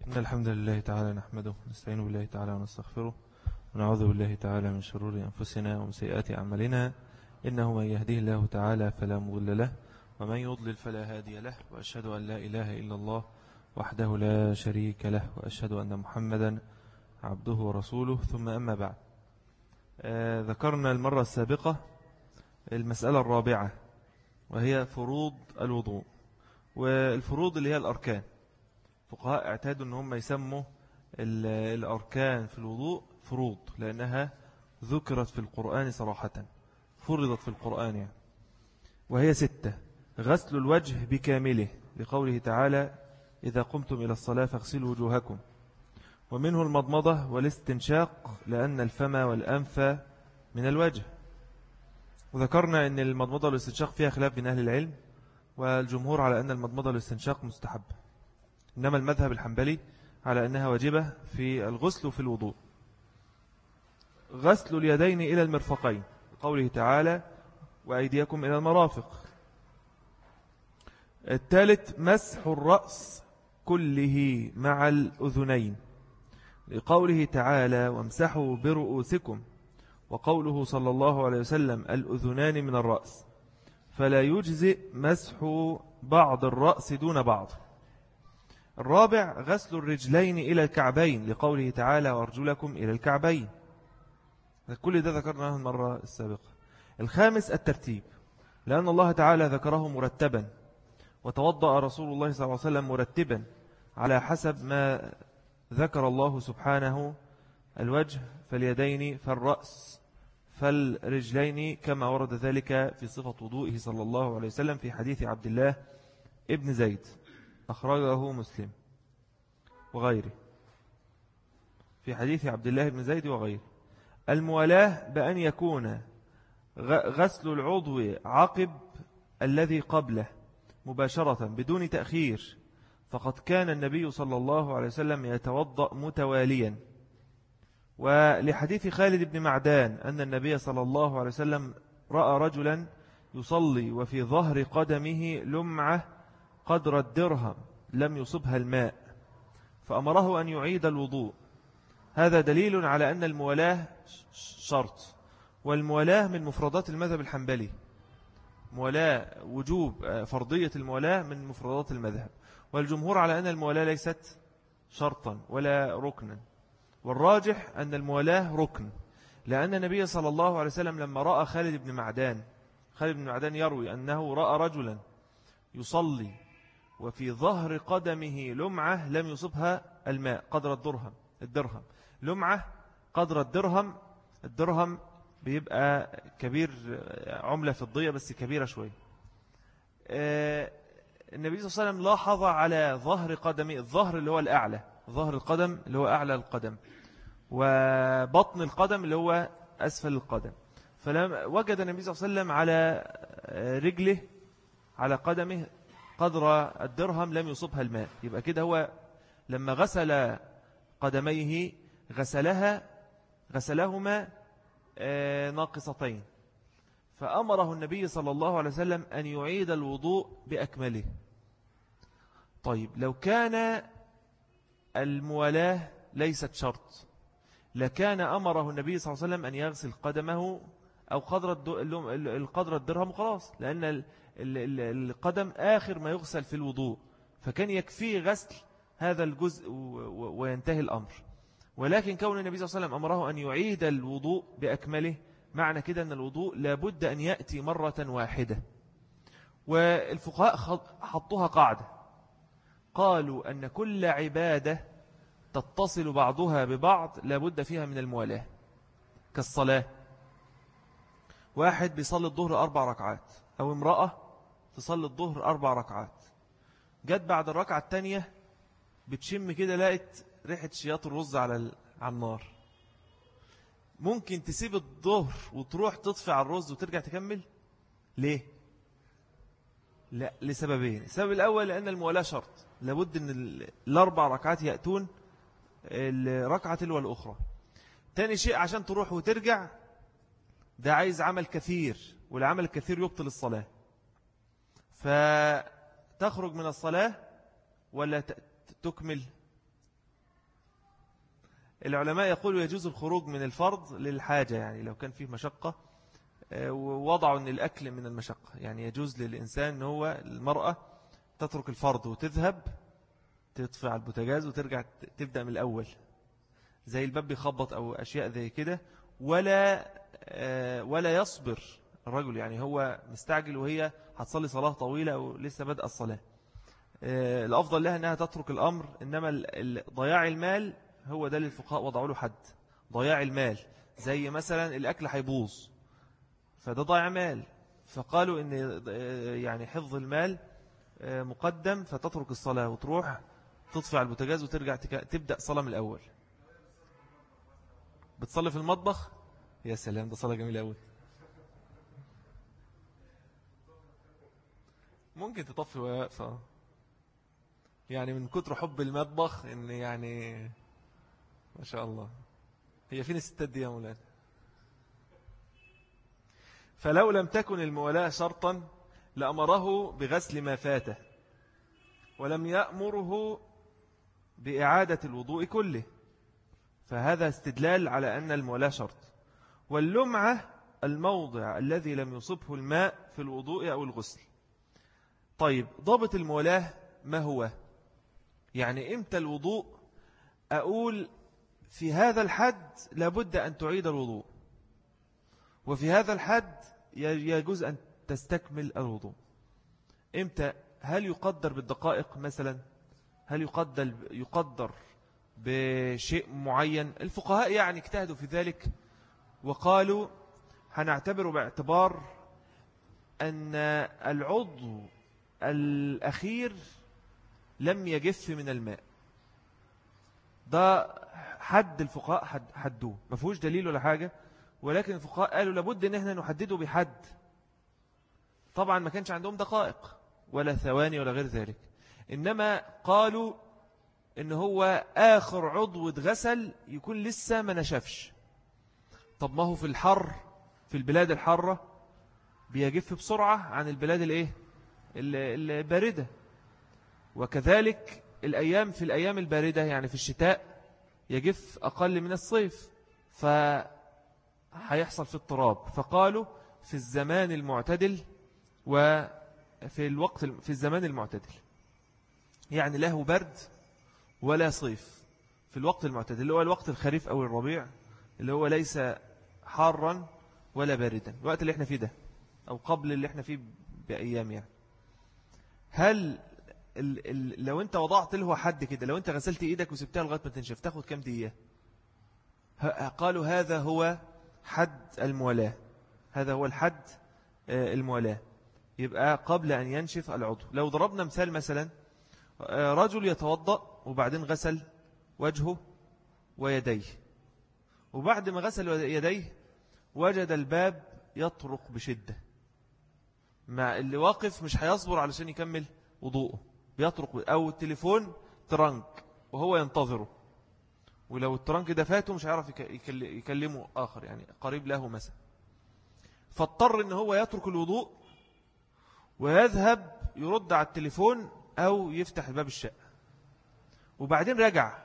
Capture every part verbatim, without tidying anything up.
إن الحمد لله تعالى نحمده ونستعين بالله تعالى ونستغفره ونعوذ بالله تعالى من شرور أنفسنا ومن سيئات أعمالنا. إنه من يهديه الله تعالى فلا مضل له ومن يضلل فلا هادي له، وأشهد أن لا إله إلا الله وحده لا شريك له، وأشهد أن محمدا عبده ورسوله. ثم أما بعد، آه ذكرنا المرة السابقة المسألة الرابعة وهي فروض الوضوء، والفروض اللي هي الأركان. فقهاء اعتادوا أنهم يسموا الأركان في الوضوء فروض لأنها ذكرت في القرآن صراحة، فرضت في القرآن يعني. وهي ستة: غسل الوجه بكامله لقوله تعالى إذا قمتم إلى الصلاة فاغسلوا وجوهكم، ومنه المضمضة والاستنشاق لأن الفم والأنف من الوجه. وذكرنا أن المضمضة والاستنشاق فيها خلاف بين أهل العلم، والجمهور على أن المضمضة والاستنشاق مستحب، إنما المذهب الحنبلي على أنها واجبة في الغسل وفي الوضوء. غسل اليدين إلى المرفقين قوله تعالى وأيديكم إلى المرافق. الثالث مسح الرأس كله مع الأذنين لقوله تعالى وامسحوا برؤوسكم، وقوله صلى الله عليه وسلم الأذنان من الرأس، فلا يجزئ مسح بعض الرأس دون بعض. الرابع غسل الرجلين إلى الكعبين لقوله تعالى وارجلكم إلى الكعبين، كل ده ذكرناه المرة السابقة. الخامس الترتيب، لأن الله تعالى ذكره مرتبا، وتوضأ رسول الله صلى الله عليه وسلم مرتبا على حسب ما ذكر الله سبحانه: الوجه فاليدين فالرأس فالرجلين، كما ورد ذلك في صفة وضوئه صلى الله عليه وسلم في حديث عبد الله ابن زيد أخرجه مسلم وغيره، في حديث عبد الله بن زيد وغيره. الموالاة بأن يكون غسل العضو عقب الذي قبله مباشرة بدون تأخير، فقد كان النبي صلى الله عليه وسلم يتوضأ متواليا. ولحديث خالد بن معدان أن النبي صلى الله عليه وسلم رأى رجلا يصلي وفي ظهر قدمه لمعة قدر الدرهم لم يصبها الماء، فأمره أن يعيد الوضوء. هذا دليل على أن الموالاة شرط، والموالاة من مفردات المذهب الحنبلي. موالاة وجوب فرضية الموالاة من مفردات المذهب، والجمهور على أن الموالاة ليست شرطا ولا ركنا، والراجح أن الموالاة ركن، لأن النبي صلى الله عليه وسلم لما رأى خالد بن معدان خالد بن معدان يروي أنه رأى رجلا يصلي وفي ظهر قدمه لمعة لم يصبها الماء قدر الدرهم الدرهم لمعة قدر الدرهم الدرهم بيبقى كبير، عملة فضية بس كبيرة شوية. النبي صلى الله عليه وسلم لاحظ على ظهر قدمه، الظهر اللي هو الأعلى، ظهر القدم اللي هو أعلى القدم، وبطن القدم اللي هو أسفل القدم، فلما وجد النبي صلى الله عليه وسلم على رجله على قدمه قدر الدرهم لم يصبها الماء، يبقى كده هو لما غسل قدميه غسلها غسلهما ناقصتين، فأمره النبي صلى الله عليه وسلم أن يعيد الوضوء بأكمله. طيب لو كان الموالاة ليست شرط لكان أمره النبي صلى الله عليه وسلم أن يغسل قدمه أو قدر القدر الدرهم خلاص، لأن القدم آخر ما يغسل في الوضوء، فكان يكفيه غسل هذا الجزء وينتهي الأمر. ولكن كون النبي صلى الله عليه وسلم أمره أن يعيد الوضوء بأكمله، معنى كده أن الوضوء لابد أن يأتي مرة واحدة. والفقهاء حطوها قاعدة، قالوا أن كل عبادة تتصل بعضها ببعض لابد فيها من الموالاة، كالصلاة. واحد بيصلي الظهر أربع ركعات، أو امرأة تصلي الظهر أربع ركعات، جت بعد الركعة الثانية بتشم كده لقت ريحة شياط الرز على على النار، ممكن تسيب الظهر وتروح تطفي على الرز وترجع تكمل؟ ليه؟ لا، لسببين. السبب الأول لأن الموالاة شرط، لابد أن الأربع ركعات يأتون الركعة تلو الأخرى. تاني شيء عشان تروح وترجع ده عايز عمل كثير، والعمل الكثير يبطل الصلاة، فتخرج من الصلاة ولا تكمل؟ العلماء يقولوا يجوز الخروج من الفرض للحاجة، يعني لو كان فيه مشقة، ووضعوا أن الأكل من المشقة، يعني يجوز للإنسان أن هو المرأة تترك الفرض وتذهب تطفي على البوتاجاز وترجع تبدأ من الأول، زي الباب بيخبط أو أشياء زي كده، ولا ولا يصبر الرجل، يعني هو مستعجل وهي هتصلي صلاة طويلة أو لسه بدأ الصلاة، الأفضل لها أنها تترك الأمر. إنما ضياع المال هو ده اللي الفقهاء وضعوا له حد، ضياع المال، زي مثلا الأكل هيبوظ فده ضيع مال، فقالوا إن يعني حفظ المال مقدم، فتترك الصلاة وتروح تطفي على البوتاجاز وترجع تبدأ صلاة من الأول. بتصلي في المطبخ؟ يا سلام، ده صلاة جميلة أوي. ممكن تطفي وواقفة، يعني من كتر حب المطبخ إن يعني ما شاء الله. هي فين الستات دي يا مولانا؟ فلو لم تكن المولاة شرطا لأمره بغسل ما فاته، ولم يأمره بإعادة الوضوء كله، فهذا استدلال على أن المولاة شرط. واللمعة الموضع الذي لم يصبه الماء في الوضوء أو الغسل. طيب، ضابط المولاة ما هو؟ يعني إمتى الوضوء أقول في هذا الحد لابد أن تعيد الوضوء، وفي هذا الحد يجوز أن تستكمل الوضوء؟ إمتى؟ هل يقدر بالدقائق مثلا؟ هل يقدر, يقدر بشيء معين؟ الفقهاء يعني اجتهدوا في ذلك وقالوا هنعتبره باعتبار أن العضو الأخير لم يجف من الماء. ده حد الفقهاء حد حدوه، ما فيهوش دليل ولا حاجة، ولكن الفقهاء قالوا لابد ان احنا نحدده بحد. طبعا ما كانش عندهم دقائق ولا ثواني ولا غير ذلك، إنما قالوا إن هو آخر عضو اتغسل يكون لسه ما نشفش. طب ما هو في الحر، في البلاد الحارة بيجف بسرعة عن البلاد الايه الباردة، وكذلك الأيام في الأيام الباردة يعني في الشتاء يجف أقل من الصيف، فهيحصل في اضطراب. فقالوا في الزمان المعتدل وفي الوقت في الزمان المعتدل، يعني له برد ولا صيف، في الوقت المعتدل اللي هو الوقت الخريف أو الربيع، اللي هو ليس حارا ولا باردا، الوقت اللي احنا فيه ده أو قبل اللي احنا فيه بأيام. يعني هل ال ال لو انت وضعت له حد كده، لو انت غسلت ايدك وسبتها لغاية ما تنشف تاخد كم دقيقة؟ قالوا هذا هو حد المولاة، هذا هو الحد المولاة، يبقى قبل أن ينشف العضو. لو ضربنا مثال، مثلا رجل يتوضأ وبعدين غسل وجهه ويديه، وبعد ما غسل يديه وجد الباب يطرق بشدة، مع اللي واقف مش هيصبر علشان يكمل وضوءه، بيطرق، أو التليفون ترنك وهو ينتظره، ولو الترنك ده فاته مش هيعرف يكلمه آخر يعني قريب له مثلا، فاضطر ان هو يترك الوضوء ويذهب يرد على التليفون أو يفتح باب الشقة، وبعدين رجع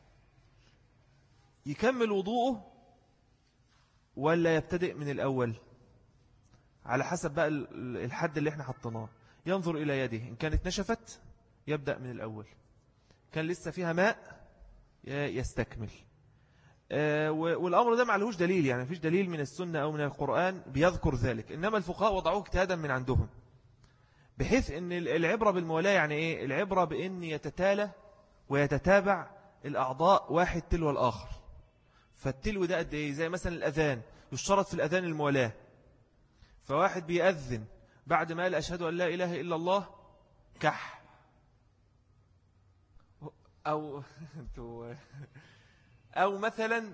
يكمل وضوءه ولا يبتدئ من الأول؟ على حسب بقى الحد اللي احنا حطناه. ينظر إلى يده، إن كانت نشفت يبدأ من الأول، كان لسه فيها ماء يستكمل. والأمر ده معلهوش دليل، يعني مفيش دليل من السنة أو من القرآن بيذكر ذلك، إنما الفقهاء وضعوه اجتهادا من عندهم، بحيث أن العبرة بالمولاة يعني إيه؟ العبرة بأن يتتالى ويتتابع الأعضاء واحد تلو الآخر. فالتلو ده قد إيه؟ زي مثلا الأذان، يشترط في الأذان المولاة، فواحد بيأذن بعد ما قال أشهد أن لا إله إلا الله كح، أو أو مثلا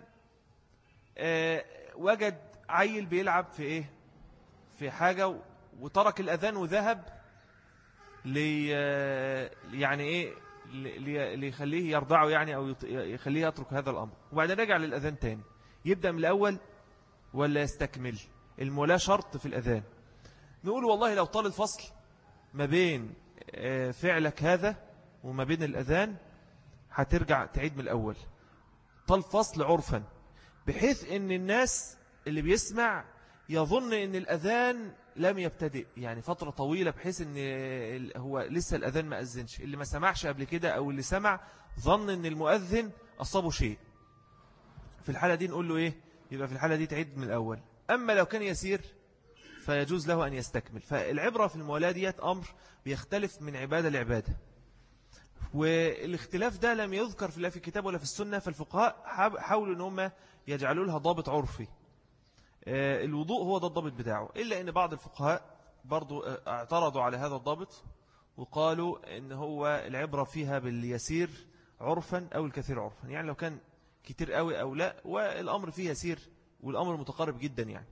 وجد عيل بيلعب في إيه في حاجة وترك الأذان وذهب لي يعني إيه ليخليه يرضعه يعني، أو يخليه يترك هذا الأمر، وبعدين رجع للأذان تاني، يبدأ من الأول ولا يستكمل؟ المولاة شرط في الأذان. نقول والله لو طال الفصل ما بين فعلك هذا وما بين الأذان هترجع تعيد من الأول. إبطال فصل عرفا، بحيث أن الناس اللي بيسمع يظن أن الأذان لم يبتدئ يعني فترة طويلة، بحيث أن هو لسه الأذان ما أذنش. اللي ما سمعش قبل كده أو اللي سمع ظن أن المؤذن أصابه شيء، في الحالة دي نقول له إيه؟ يبقى في الحالة دي تعيد من الأول. أما لو كان يسير فيجوز له أن يستكمل. فالعبرة في المولاة ديت أمر بيختلف من عبادة لعبادة، والاختلاف ده لم يذكر في لا في الكتاب ولا في السنة. فالفقهاء حاولوا أن هم يجعلوا لها ضابط عرفي. الوضوء هو ده الضابط بتاعه، إلا أن بعض الفقهاء برضو اعترضوا على هذا الضابط وقالوا أن هو العبرة فيها باليسير عرفا أو الكثير عرفا، يعني لو كان كتير قوي أو لا، والأمر فيه يسير والأمر متقارب جدا يعني.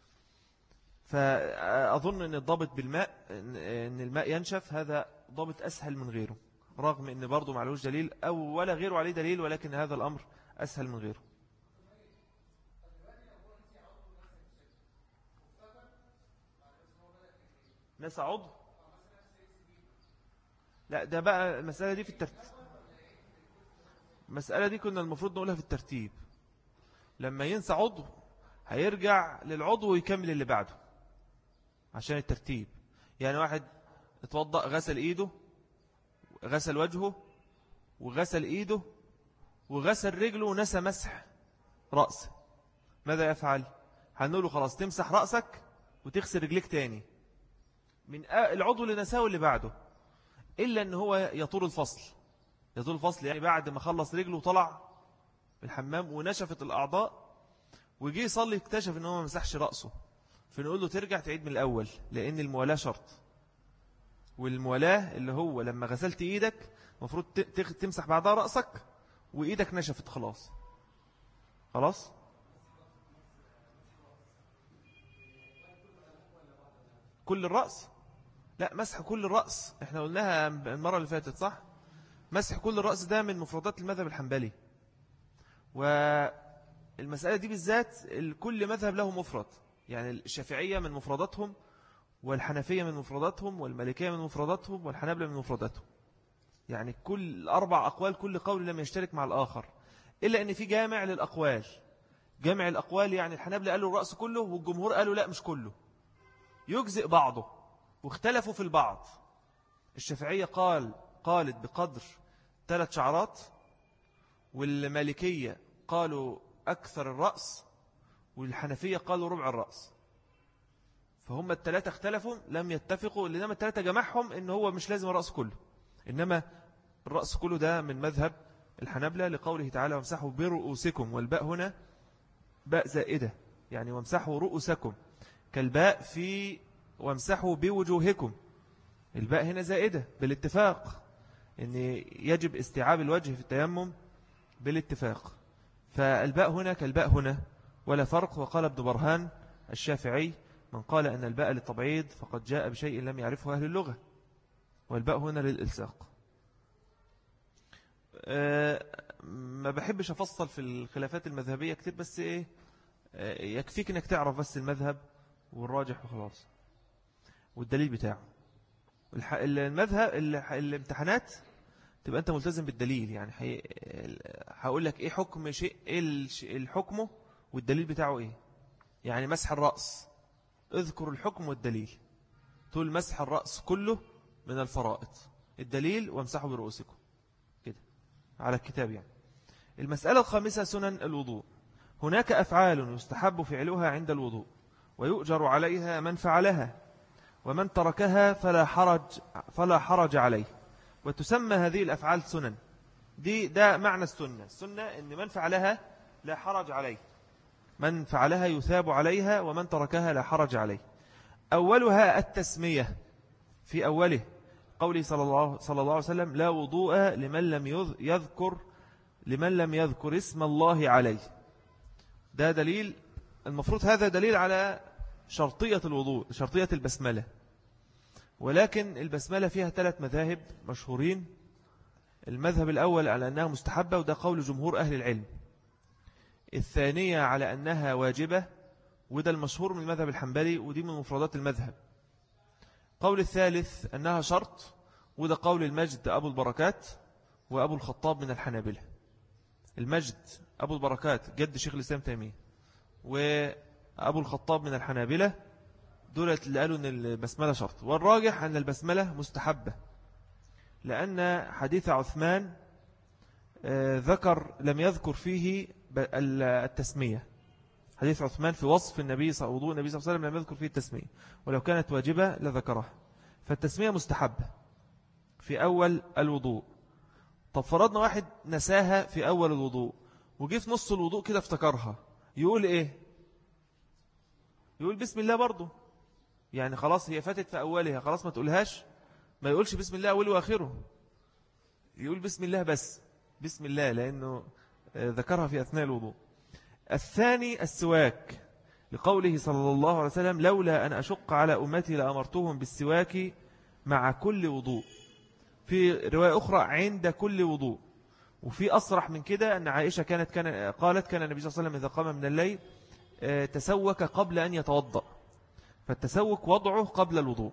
فأظن أن الضابط بالماء أن الماء ينشف هذا ضابط أسهل من غيره، رغم أن برضو معلوش دليل أو ولا غيره عليه دليل، ولكن هذا الأمر أسهل من غيره. نسى عضو؟ لا، ده بقى المسألة دي في الترتيب. المسألة دي كنا المفروض نقولها في الترتيب. لما ينسى عضو هيرجع للعضو ويكمل اللي بعده عشان الترتيب. يعني واحد اتوضأ غسل ايده، غسل وجهه، وغسل ايده، وغسل رجله، ونسى مسح رأسه، ماذا يفعل؟ هنقوله خلاص تمسح رأسك وتغسل رجليك تاني من العضو اللي نساه اللي بعده، إلا أن هو يطول الفصل. يطول الفصل يعني بعد ما خلص رجله وطلع الحمام ونشفت الأعضاء وجي يصلي اكتشف أنه ما مسحش رأسه، فنقول له ترجع تعيد من الأول، لأن الموالاة شرط. والموالاة اللي هو لما غسلت إيدك مفروض تمسح بعدها رأسك وإيدك نشفت خلاص. خلاص كل الرأس؟ لا، مسح كل الرأس احنا قلناها المرة اللي فاتت، صح؟ مسح كل الرأس ده من مفردات المذهب الحنبلي، والمسألة دي بالذات كل مذهب له مفرد. يعني الشافعية من مفرداتهم، والحنفية من مفرداتهم، والمالكية من مفرداتهم، والحنابلة من مفرداتهم. يعني كل أربع أقوال كل قول لم يشترك مع الآخر، إلا أن في جامع للأقوال. جامع الأقوال يعني الحنابلة قالوا الرأس كله والجمهور قالوا لا مش كله، يجزئ بعضه، واختلفوا في البعض. الشافعية قال قالت بقدر ثلاث شعرات، والمالكية قالوا أكثر الرأس، والحنفية قالوا ربع الرأس. فهم الثلاثة اختلفوا لم يتفقوا، لأنما الثلاثة جمعهم إن هو مش لازم الرأس كله، إنما الرأس كله ده من مذهب الحنبلة لقوله تعالى وامسحوا برؤوسكم، والباء هنا باء زائدة يعني وامسحوا رؤوسكم، كالباء في وامسحوا بوجوهكم. الباء هنا زائدة بالاتفاق، إن يجب استيعاب الوجه في التيمم بالاتفاق، فالباء هنا كالباء هنا ولا فرق. وقال ابن برهان الشافعي من قال أن الباء للتبعيض فقد جاء بشيء لم يعرفه أهل اللغة، والباء هنا للإلصاق. أه ما بحبش أفصل في الخلافات المذهبية كتير، بس إيه أه يكفيك أنك تعرف بس المذهب والراجح وخلاص والدليل بتاعه. المذهب الامتحانات تبقى أنت ملتزم بالدليل، يعني هقول لك إيه حكم شيء، إيه الحكم والدليل بتاعه إيه. يعني مسح الرأس اذكر الحكم والدليل، تقول مسح الرأس كله من الفرائض، الدليل وامسحوا برؤوسكم كده على الكتاب. يعني المسألة الخامسة سنن الوضوء. هناك أفعال يستحب فعلها عند الوضوء ويؤجر عليها من فعلها، ومن تركها فلا حرج فلا حرج عليه. وتسمى هذه الأفعال سنن. دي ده معنى السنة. السنة إن من فعلها لا حرج عليه، من فعلها يثاب عليها، ومن تركها لا حرج عليه. أولها التسمية في أوله قوله صلى الله, صلى الله عليه وسلم لا وضوء لمن لم يذكر لمن لم يذكر اسم الله عليه. ده دليل، المفروض هذا دليل على شرطية الوضوء، شرطية البسملة. ولكن البسملة فيها ثلاث مذاهب مشهورين. المذهب الأول على أنها مستحبة، وده قول جمهور أهل العلم. الثانية على أنها واجبة، وده المشهور من المذهب الحنبلي، ودي من مفردات المذهب. قول الثالث أنها شرط، وده قول المجد أبو البركات وأبو الخطاب من الحنابلة. المجد أبو البركات جد شيخ الإسلام تيمية وأبو الخطاب من الحنابلة دولت اللي قالوا أن البسملة شرط، والراجح أن البسملة مستحبة، لأن حديث عثمان ذكر لم يذكر فيه التسمية. حديث عثمان في وصف النبي صلى الله عليه وسلم لم يذكر فيه التسمية، ولو كانت واجبة لذكرها. فالتسمية مستحبة في أول الوضوء. طب فرضنا واحد نساها في أول الوضوء وجي في نص الوضوء كده افتكرها، يقول إيه؟ يقول بسم الله برضو، يعني خلاص هي فاتت في أولها، خلاص ما تقولهاش، ما يقولش بسم الله أوله وآخره، يقول بسم الله بس، بسم الله، لأنه ذكرها في أثناء الوضوء. الثاني السواك، لقوله صلى الله عليه وسلم لولا أن أشق على أمتي لأمرتهم بالسواك مع كل وضوء، في رواية أخرى عند كل وضوء. وفي أصرح من كده أن عائشة كانت كان قالت كان النبي صلى الله عليه وسلم إذا قام من الليل تسوك قبل أن يتوضأ، فالتسوك وضعه قبل الوضوء.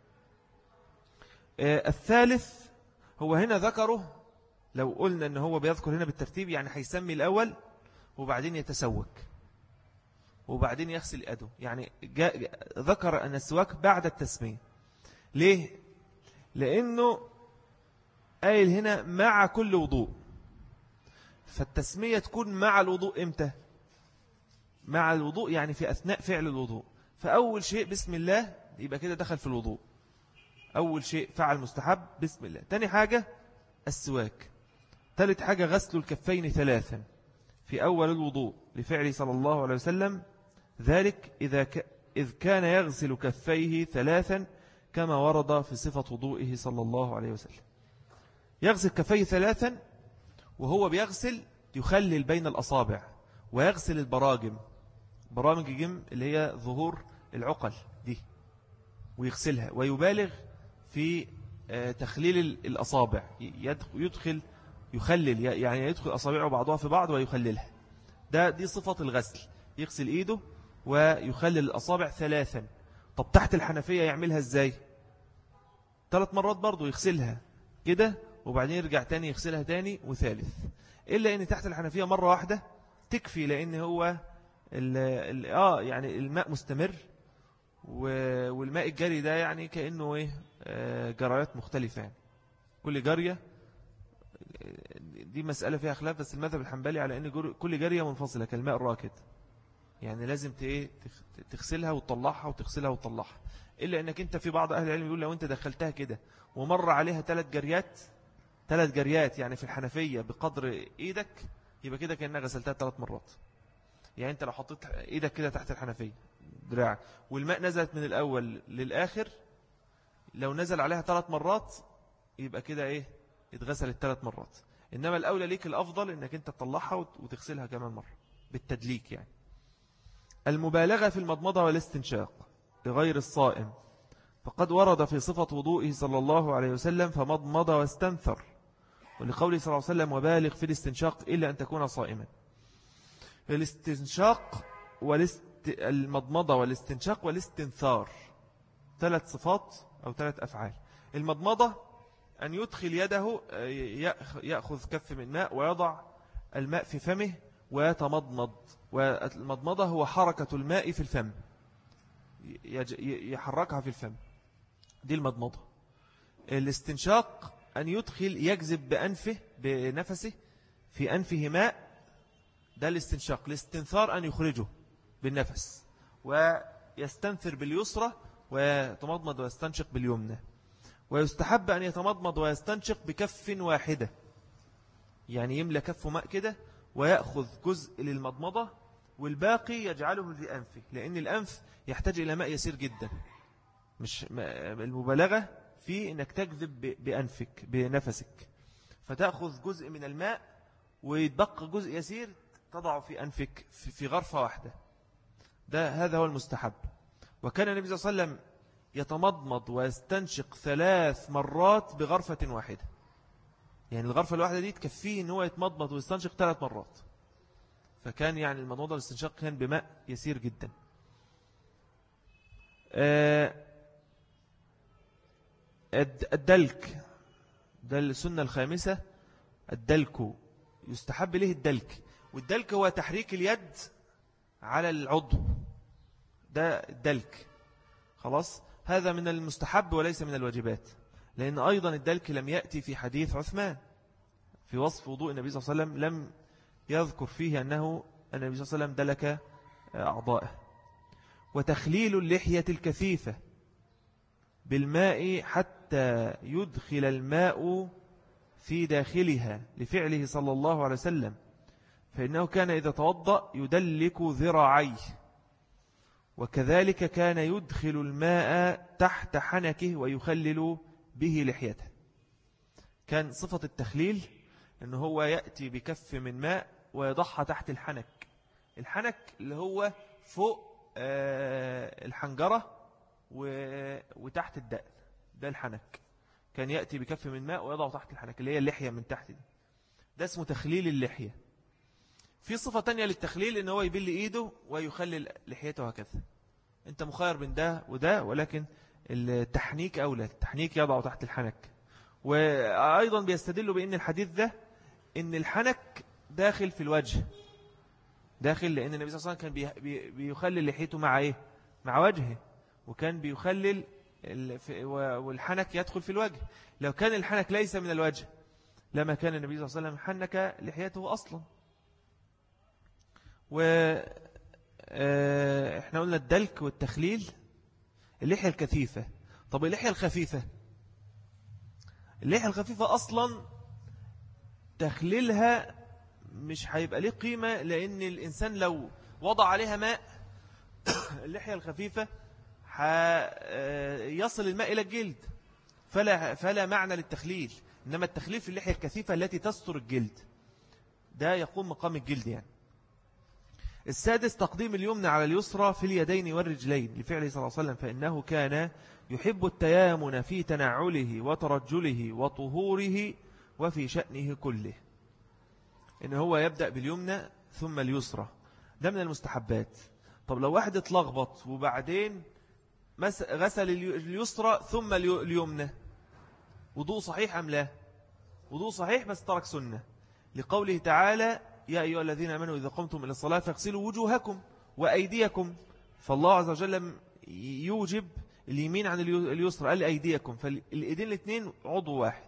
الثالث هو هنا ذكره، لو قلنا أنه هو بيذكر هنا بالترتيب يعني هيسمي الأول وبعدين يتسوك وبعدين يغسل يده، يعني ذكر أن السواك بعد التسمية. ليه؟ لأنه قايل هنا مع كل وضوء، فالتسمية تكون مع الوضوء إمتى؟ مع الوضوء يعني في أثناء فعل الوضوء. فأول شيء بسم الله، يبقى كده دخل في الوضوء، أول شيء فعل مستحب بسم الله. تاني حاجة السواك. ثالث حاجة غسل الكفين ثلاثا في أول الوضوء، لفعله صلى الله عليه وسلم ذلك إذا ك... إذ كان يغسل كفيه ثلاثا كما ورد في صفة وضوئه صلى الله عليه وسلم. يغسل كفيه ثلاثا وهو بيغسل يخلل بين الأصابع، ويغسل البراجم، برامج الجم اللي هي ظهور العقل دي، ويغسلها، ويبالغ في تخليل الأصابع، يدخل يخلل يعني يدخل أصابعه بعضها في بعض ويخللها. ده دي صفة الغسل، يغسل إيده ويخلل الأصابع ثلاثا. طب تحت الحنفية يعملها إزاي؟ ثلاث مرات برضو يغسلها كده وبعدين يرجع تاني يغسلها تاني وثالث، إلا أن تحت الحنفية مرة واحدة تكفي، لأن هو ال ال آه يعني الماء مستمر، والماء الجري ده يعني كأنه إيه آه جريات مختلفة، يعني كل جرية دي مسألة فيها خلاف، بس المذهب الحنبلي على أن كل جرية منفصلة كالماء الراكد، يعني لازم تغسلها وتطلعها وتغسلها وتطلعها. إلا أنك أنت في بعض أهل العلم يقول لو أنت دخلتها كده ومر عليها ثلاث جريات ثلاث جريات يعني في الحنفية بقدر إيدك، يبقى كده كأنها غسلتها ثلاث مرات. يعني أنت لو حطيت إيدك كده تحت الحنفية دراع والماء نزلت من الأول للآخر، لو نزل عليها ثلاث مرات يبقى كده إيه اتغسلت ثلاث مرات. إنما الأولى ليك الأفضل إنك أنت تطلعها وتغسلها كمان مرة بالتدليك. يعني المبالغة في المضمضة والاستنشاق لغير الصائم، فقد ورد في صفة وضوئه صلى الله عليه وسلم فمضمض واستنثر، ولقوله صلى الله عليه وسلم وبالغ في الاستنشاق إلا أن تكون صائما. الاستنشاق والاست... المضمضة والاستنشاق والاستنثار ثلاث صفات أو ثلاث أفعال. المضمضة أن يدخل يده يأخذ كف من ماء ويضع الماء في فمه ويتمضمض، والمضمضة هو حركة الماء في الفم، يحركها في الفم، دي المضمضة. الاستنشاق أن يدخل يجذب بأنفه بنفسه في أنفه ماء، ده الاستنشاق. الاستنثار أن يخرجه بالنفس ويستنثر باليسرى ويتمضمض ويستنشق باليمنى. ويستحب أن يتمضمض ويستنشق بكف واحدة، يعني يملى كف ماء كده ويأخذ جزء للمضمضة والباقي يجعله في أنفه، لأن الأنف يحتاج إلى ماء يسير جدا، مش المبالغة في أنك تجذب بأنفك بنفسك، فتأخذ جزء من الماء ويتبقى جزء يسير تضع في أنفك في غرفة واحدة. ده هذا هو المستحب. وكان النبي صلى الله عليه وسلم يتمضمض ويستنشق ثلاث مرات بغرفة واحدة، يعني الغرفة الواحدة دي تكفيه ان هو يتمضمض ويستنشق ثلاث مرات. فكان يعني المضمضة والاستنشاق كان بماء يسير جدا. الدلك، ده السنة الخامسة، الدلك يستحب له الدلك، والدلك هو تحريك اليد على العضو، ده الدلك. خلاص، هذا من المستحب وليس من الواجبات، لأن أيضا الدلك لم يأتي في حديث عثمان في وصف وضوء النبي صلى الله عليه وسلم، لم يذكر فيه أنه النبي صلى الله عليه وسلم دلك أعضائه. وتخليل اللحية الكثيفة بالماء حتى يدخل الماء في داخلها لفعله صلى الله عليه وسلم، فإنه كان إذا توضأ يدلك ذراعيه، وكذلك كان يدخل الماء تحت حنكه ويخلل به لحيته. كان صفة التخليل أنه هو يأتي بكف من ماء ويضعها تحت الحنك، الحنك اللي هو فوق الحنجرة وتحت الدقن، ده الحنك. كان يأتي بكف من ماء ويضعه تحت الحنك اللي هي اللحية من تحت دي، ده اسمه تخليل اللحية. في صفة تانية للتخليل أنه هو يبل إيده ويخلل لحيته هكذا. أنت مخير بين ده وده، ولكن التحنيك أولى، التحنيك يضعه تحت الحنك. وأيضا بيستدلوا بأن الحديث ده أن الحنك داخل في الوجه، داخل، لأن النبي صلى الله عليه وسلم كان بيخلل لحيته مع إيه؟ مع وجهه، وكان بيخلل والحنك يدخل في الوجه. لو كان الحنك ليس من الوجه لما كان النبي صلى الله عليه وسلم حنك لحيته أصلا. وإحنا قلنا الدلك والتخليل. اللحية الكثيفة، طب اللحية الخفيفة، اللحية الخفيفة أصلا تخليلها مش هيبقى ليه قيمة، لأن الإنسان لو وضع عليها ماء اللحية الخفيفة يصل الماء إلى الجلد، فلا, فلا معنى للتخليل. إنما التخليل في اللحية الكثيفة التي تستر الجلد، ده يقوم مقام الجلد يعني. السادس تقديم اليمنى على اليسرى في اليدين والرجلين لفعله صلى الله عليه وسلم، فإنه كان يحب التيامن في تنعله وترجله وطهوره وفي شأنه كله. إنه هو يبدأ باليمنى ثم اليسرى، ده من المستحبات. طب لو واحد اتلخبط وبعدين غسل اليسرى ثم اليمنى، وضوء صحيح أم لا؟ وضوء صحيح بس ترك سنة، لقوله تعالى يا أيها الذين آمنوا إذا قمتم إلى الصلاة فاغسلوا وجوهكم وأيديكم. فالله عز وجل يوجب اليمين عن اليسرى، قال أيديكم، فالإيدين الاثنين عضو واحد.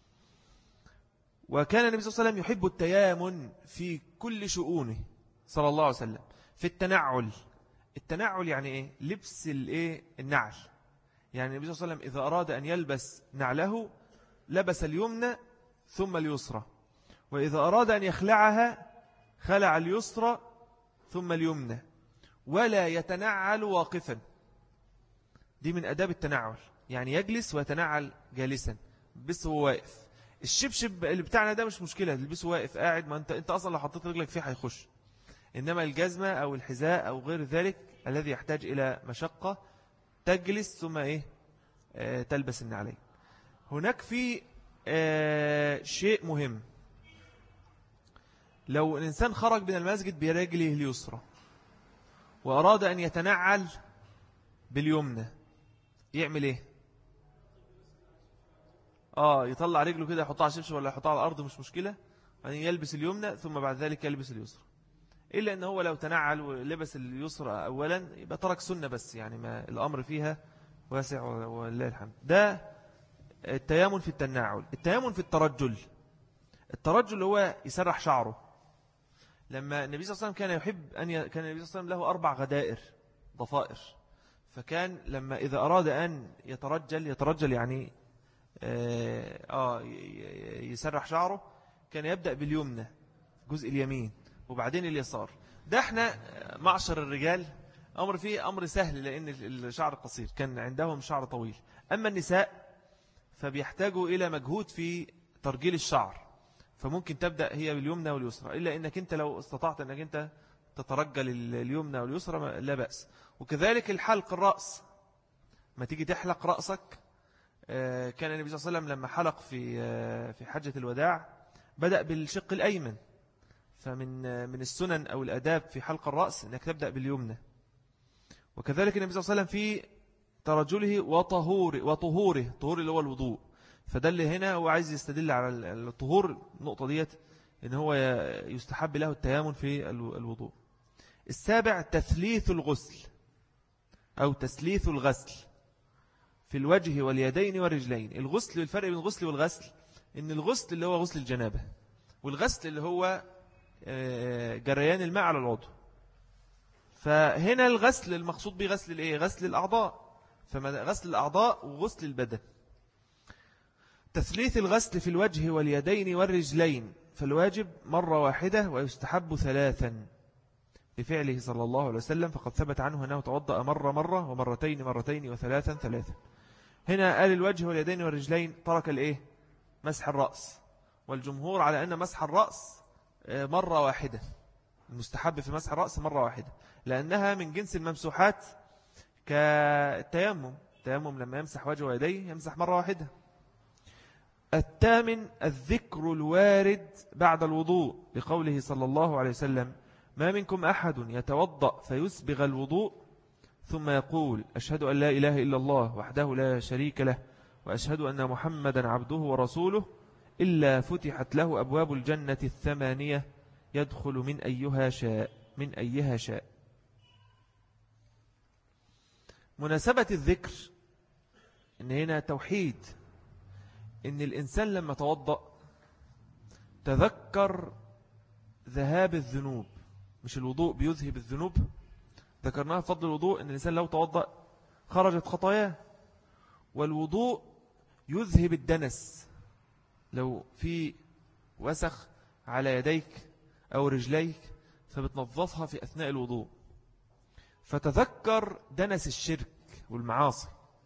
وكان النبي صلى الله عليه وسلم يحب التيامن في كل شؤونه صلى الله عليه وسلم. في التنعل، التنعل يعني إيه؟ لبس الإيه؟ النعل. يعني النبي صلى الله عليه وسلم إذا أراد أن يلبس نعله لبس اليمنى ثم اليسرى، وإذا أراد أن يخلعها خلع اليسرى ثم اليمنى، ولا يتنعل واقفا. دي من أداب التنعل، يعني يجلس ويتنعل جالسا بس هو واقف. الشبشب اللي بتاعنا ده مش مشكلة تلبسه واقف قاعد، ما أنت, أنت أصلا لو حطيت رجلك فيه هيخش. إنما الجزمة أو الحذاء أو غير ذلك الذي يحتاج إلى مشقة تجلس ثم إيه؟ آه تلبس النعلين. هناك في آه شيء مهم، لو الإنسان خرج من المسجد برجله اليسرى وأراد أن يتنعل باليمنى يعمل إيه؟ آه يطلع رجله كده يحطها على الشبشب ولا يحطها على الأرض مش مشكلة، يعني يلبس اليمنى ثم بعد ذلك يلبس اليسرى. إلا أنه هو لو تنعل ولبس اليسرى أولا يبقى ترك سنة بس، يعني ما الأمر فيها واسع ولله الحمد. ده التيامن في التنعل. التيامن في الترجل، الترجل هو يسرح شعره. لما النبي صلى الله عليه وسلم كان يحب أن ي... كان النبي صلى الله عليه وسلم له أربع غدائر ضفائر، فكان لما إذا أراد أن يترجل يترجل يعني آه, آه يسرح شعره، كان يبدأ باليمنى جزء اليمين وبعدين اليسار. ده احنا معشر الرجال أمر فيه أمر سهل لأن الشعر قصير، كان عندهم شعر طويل. أما النساء فبيحتاجوا إلى مجهود في ترجيل الشعر، فممكن تبدأ هي باليمنى واليسرى، إلا أنك أنت لو استطعت أنك أنت تترجل اليمنى واليسرى لا بأس. وكذلك الحلق الرأس، ما تيجي تحلق رأسك، كان النبي صلى الله عليه وسلم لما حلق في في حجة الوداع بدأ بالشق الأيمن، فمن من السنن أو الأداب في حلق الرأس أنك تبدأ باليمنى. وكذلك النبي صلى الله عليه وسلم في ترجله وطهوره، وطهوره طهور اللي هو الوضوء، فده اللي هنا هو عايز يستدل على الطهور. النقطة ديت إن هو يستحب له التيامن في الوضوء. السابع تثليث الغسل أو تسليث الغسل في الوجه واليدين والرجلين. الغسل، الفرق بين الغسل والغسل إن الغسل اللي هو غسل الجنابة، والغسل اللي هو جريان الماء على العضو. فهنا الغسل المقصود به غسل الإيه؟ غسل الأعضاء، فغسل الأعضاء وغسل البدن. تثليث الغسل في الوجه واليدين والرجلين، فالواجب مرة واحدة ويستحب ثلاثا لفعله صلى الله عليه وسلم، فقد ثبت عنه أنه توضأ مرة مرة ومرتين مرتين وثلاثا ثلاثا. هنا قال الوجه واليدين والرجلين، ترك الإيه؟ مسح الرأس، والجمهور على أن مسح الرأس مرة واحدة، المستحب في مسح الرأس مرة واحدة، لأنها من جنس الممسوحات كالتيمم. التيمم لما يمسح وجهه ويديه يمسح مرة واحدة. الثامن الذكر الوارد بعد الوضوء، لقوله صلى الله عليه وسلم: ما منكم أحد يتوضأ فيسبغ الوضوء ثم يقول: أشهد أن لا إله إلا الله وحده لا شريك له وأشهد أن محمدا عبده ورسوله إلا فتحت له أبواب الجنة الثمانية يدخل من أيها شاء من أيها شاء. مناسبة الذكر إن هنا توحيد، إن الإنسان لما توضأ تذكر ذهاب الذنوب، مش الوضوء بيذهب الذنوب، ذكرناها فضل الوضوء إن الإنسان لو توضأ خرجت خطاياه، والوضوء يذهب الدنس، لو في وسخ على يديك أو رجليك فبتنظفها في أثناء الوضوء، فتذكر دنس الشرك والمعاصي،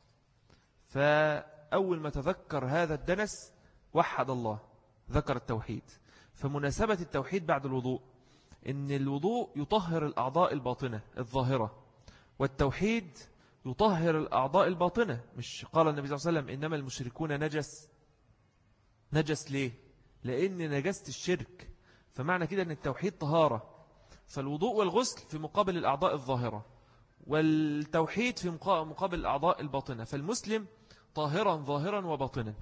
فأول ما تذكر هذا الدنس وحد الله، ذكر التوحيد. فمناسبة التوحيد بعد الوضوء إن الوضوء يطهر الأعضاء الباطنة الظاهرة، والتوحيد يطهر الأعضاء الباطنة. مش قال النبي صلى الله عليه وسلم: إنما المشركون نجس؟ نجس ليه؟ لأن نجست الشرك، فمعنى كده أن التوحيد طهارة. فالوضوء والغسل في مقابل الأعضاء الظاهرة، والتوحيد في مقابل الأعضاء الباطنة، فالمسلم طاهرا ظاهرا وباطنا.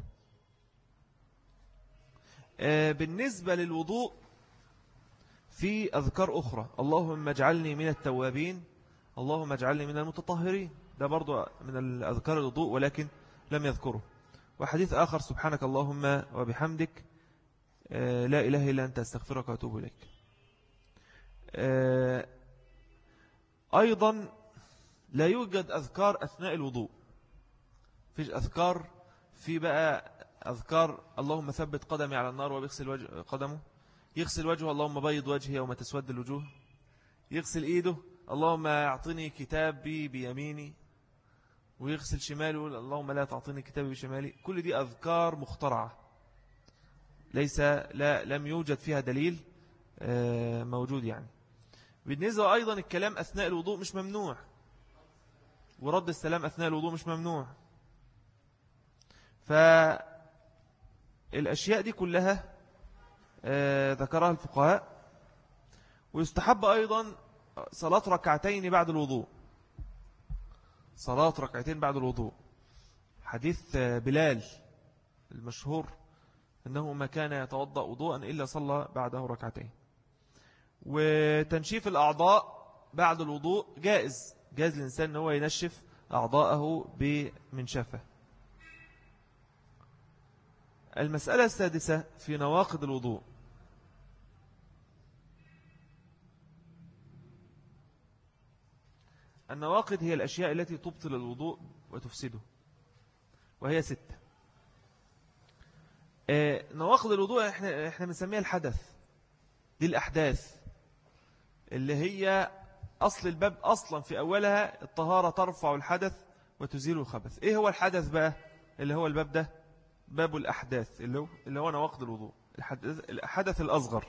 بالنسبة للوضوء في أذكار أخرى: اللهم اجعلني من التوابين، اللهم اجعلني من المتطهرين، ده برضو من الأذكار الوضوء ولكن لم يذكره. وحديث آخر: سبحانك اللهم وبحمدك لا إله إلا أنت استغفرك وأتوب إليك. أيضا لا يوجد أذكار أثناء الوضوء، فيش أذكار في بقى أذكار اللهم ثبت قدمي على النار وبيغسل وجه قدمه، يغسل وجهه اللهم بيض وجهي يوم تسود الوجوه، يغسل إيده اللهم اعطني كتابي بيميني، ويغسل شماله اللهم لا تعطيني كتابي بشمالي. كل دي أذكار مخترعة ليس لا لم يوجد فيها دليل موجود يعني. بالنسبة أيضا الكلام أثناء الوضوء مش ممنوع، ورد السلام أثناء الوضوء مش ممنوع. فالأشياء دي كلها ذكرها الفقهاء. ويستحب أيضا صلاة ركعتين بعد الوضوء، صلاة ركعتين بعد الوضوء. حديث بلال المشهور أنه ما كان يتوضأ وضوءا إلا صلى بعده ركعتين. وتنشيف الأعضاء بعد الوضوء جائز، جائز الإنسان أنه ينشف أعضاءه بمنشفة. المسألة السادسة في نواقض الوضوء: النواقض هي الأشياء التي تبطل الوضوء وتفسده، وهي ستة. آه نواقض الوضوء احنا احنا بنسميها الحدث، دي الأحداث اللي هي أصل الباب أصلا في أولها الطهارة ترفع الحدث وتزيل الخبث. إيه هو الحدث بقى اللي هو الباب ده؟ باب الأحداث اللي هو, اللي هو نواقض الوضوء، الحدث, الحدث الأصغر.